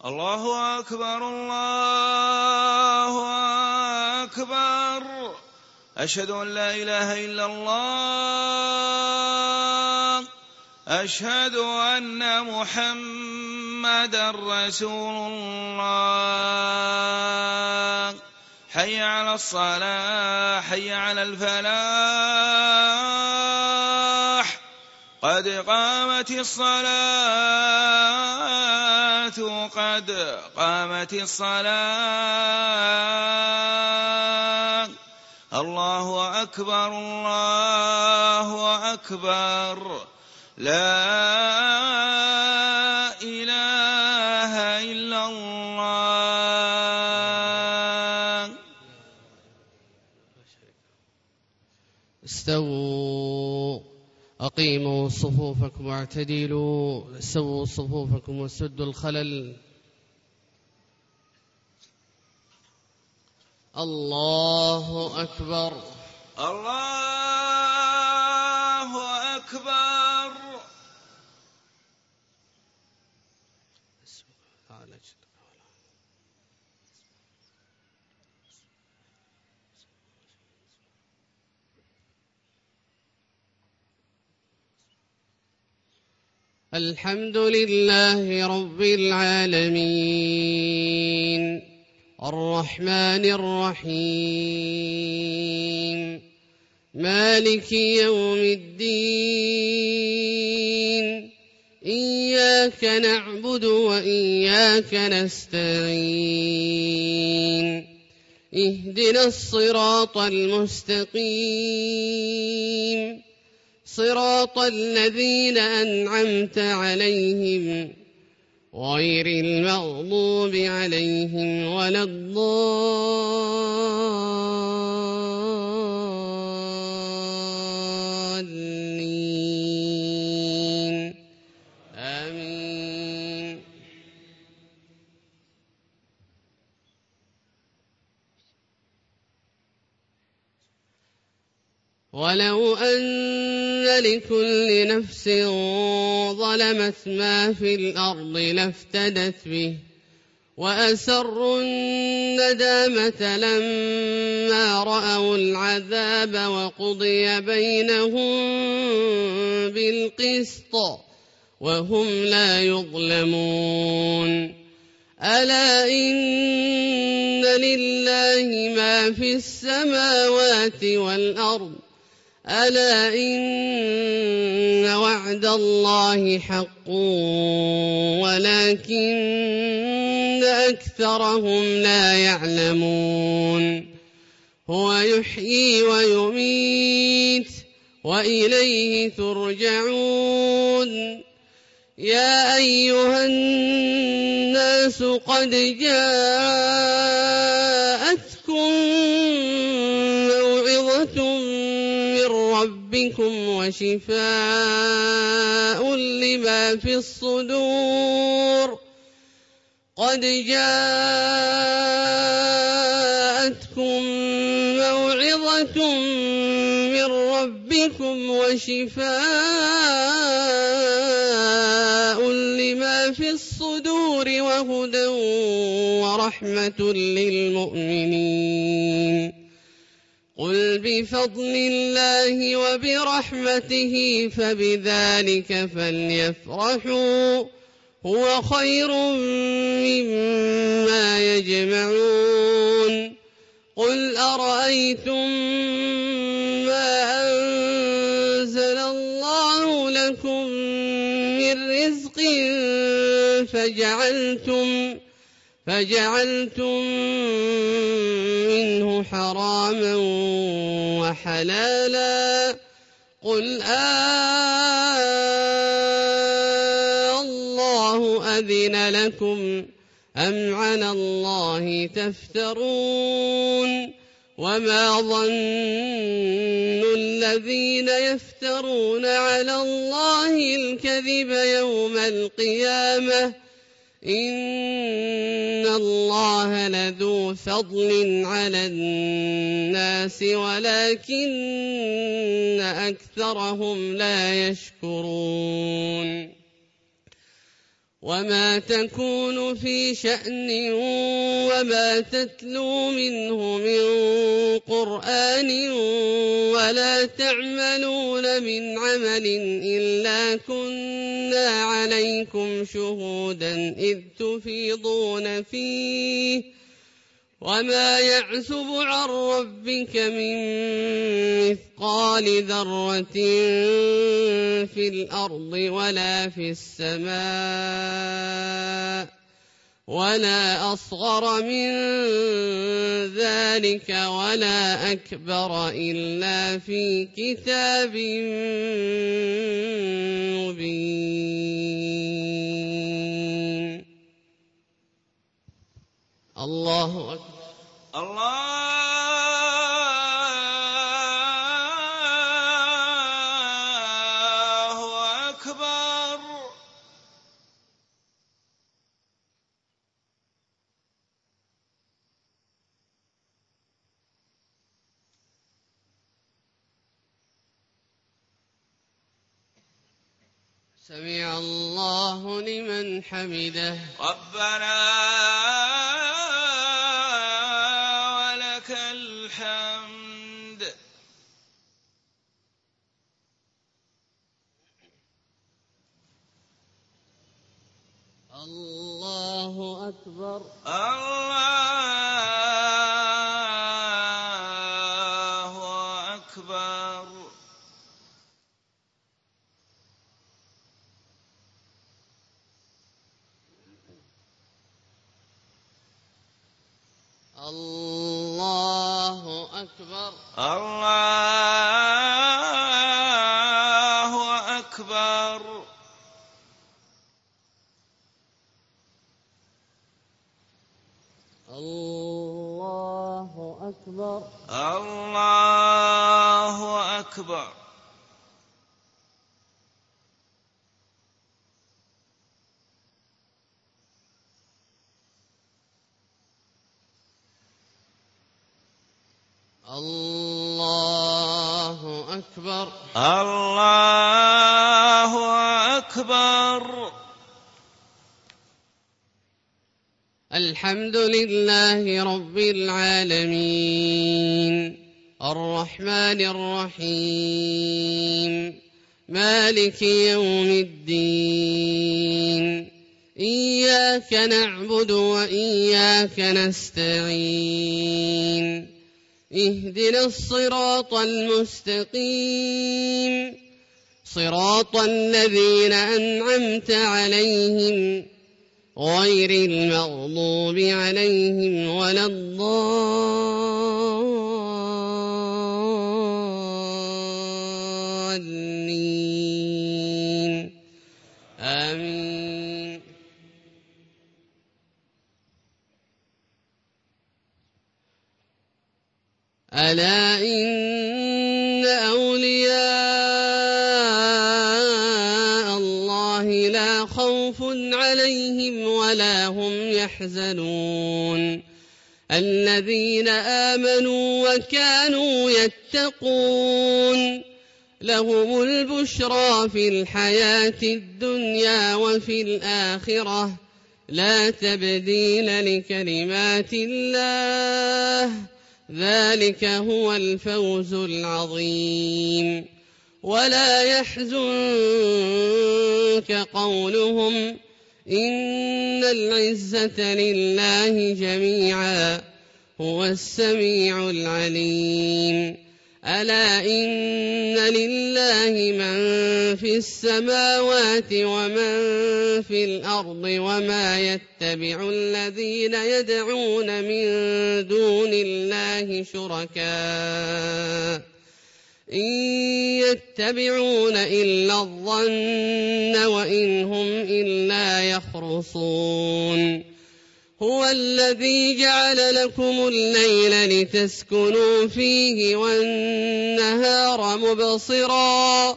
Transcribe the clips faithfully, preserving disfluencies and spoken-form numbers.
الله أكبر الله أكبر. أشهد أن لا إله إلا الله. أشهد أن محمدا رسول الله. حي على الصلاة حي على الفلاح. قد قامت الصلاة قد قامت الصلاة. الله أكبر الله أكبر. لا إله إلا الله. استووا أقيموا صفوفكم واعتدلوا. سووا صفوفكم وسدوا الخلل. الله أكبر الله أكبر. الحمد لله رب العالمين الرحمن الرحيم مالك يوم الدين. إياك نعبد وإياك نستعين. اهدنا الصراط المستقيم صراط الذين أنعمت عليهم غير المغضوب عليهم ولا الضالين. آمين. ولو أن لكل نفس ظلمت ما في الأرض لافتدت به وأسروا الندامة لما رأوا العذاب وقضي بينهم بالقسط وهم لا يظلمون. ألا إن لله ما في السماوات والأرض. ألا إن وعد الله حق ولكن أكثرهم لا يعلمون. هو يحيي ويميت وإليه ترجعون. يا أيها الناس قد جاءتكم موعظة من ربكم وشفاء لما في الصدور. قد جاءتكم موعظة من ربكم وشفاء لما في الصدور وهدى ورحمة للمؤمنين. قل بفضل الله وبرحمته فبذلك فليفرحوا هو خير مما يجمعون. قل أرأيتم ما أنزل الله لكم من رزق فجعلتم فجعلتم منه حراما وحلالا. قل آه الله أذن لكم أم على الله تفترون. وما ظن الذين يفترون على الله الكذب يوم القيامة إن الله لذو فضل على الناس ولكن أكثرهم لا يشكرون. وما تكون في شأن وما تتلو منه من قرآن ولا تعملون من عمل إلا كنا عليكم شهودا إذ تفيضون فيه وما يعزب عن ربك من مثقال ذرة في الأرض ولا في السماء ولا أصغر من ذلك ولا أكبر إلا في كتاب مبين. الله أكبر. الله أكبر. سمع الله لمن حمده. ربنا ولك الحمد. الله أكبر. الله أكبر. الله أكبر. الله أكبر. الله أكبر. الله أكبر. الله أكبر. الله أكبر. الحمد لله رب العالمين الرحمن الرحيم مالك يوم الدين إياك نعبد وإياك نستعين اهدنا الصراط المستقيم صراط الذين أنعمت عليهم غير المغضوب عليهم ولا الضالين آمين. ألا إن أولياء الله لا خوف عليهم ولا هم يحزنون الذين آمنوا وكانوا يتقون لهم البشرى في الحياة الدنيا وفي الآخرة لا تبديل لكلمات الله ذلك هو الفوز العظيم. ولا يحزنك قولهم إن العزة لله جميعا هو السميع العليم. ألا إن لله من في السماوات ومن في الأرض وما يتبع الذين يدعون من دون الله شركاء إن يتبعون إلا الظن وإن هم إلا يخرصون. هو الذي جعل لكم الليل لتسكنوا فيه والنهار مبصرا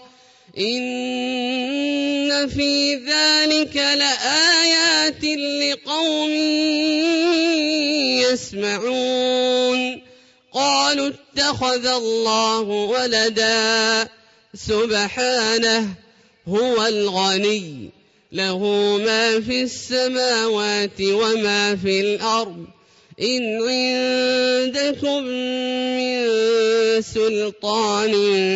إن في ذلك لآيات لقوم يسمعون. قالوا اتخذ الله ولدا سبحانه هو الغني له ما في السماوات وما في الأرض إن عندكم من سلطان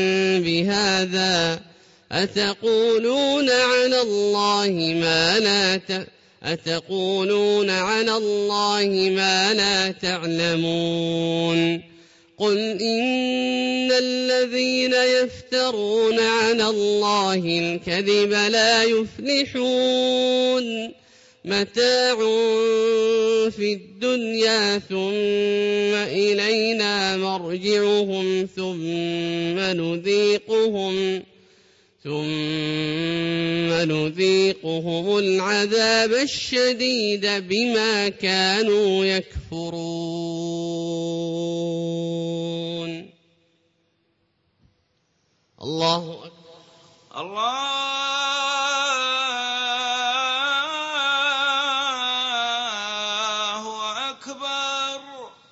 بهذا أتقولون على الله ما لا ت... أتقولون على الله ما لا تعلمون قل إن الذين يفترون على الله الكذب لا يفلحون متاع في الدنيا ثم إلينا مرجعهم ثم نذيقهم ثم نذيقهم العذاب الشديد بما كانوا يكفرون. الله أكبر. الله أكبر.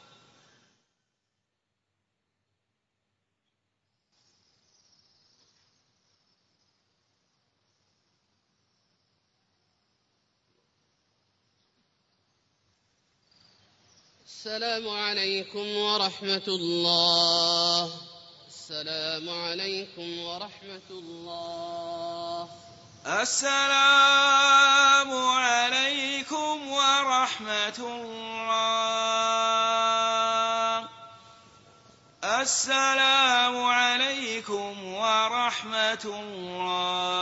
السلام عليكم ورحمة الله. السلام عليكم ورحمة الله. السلام عليكم ورحمة الله. السلام عليكم ورحمة الله.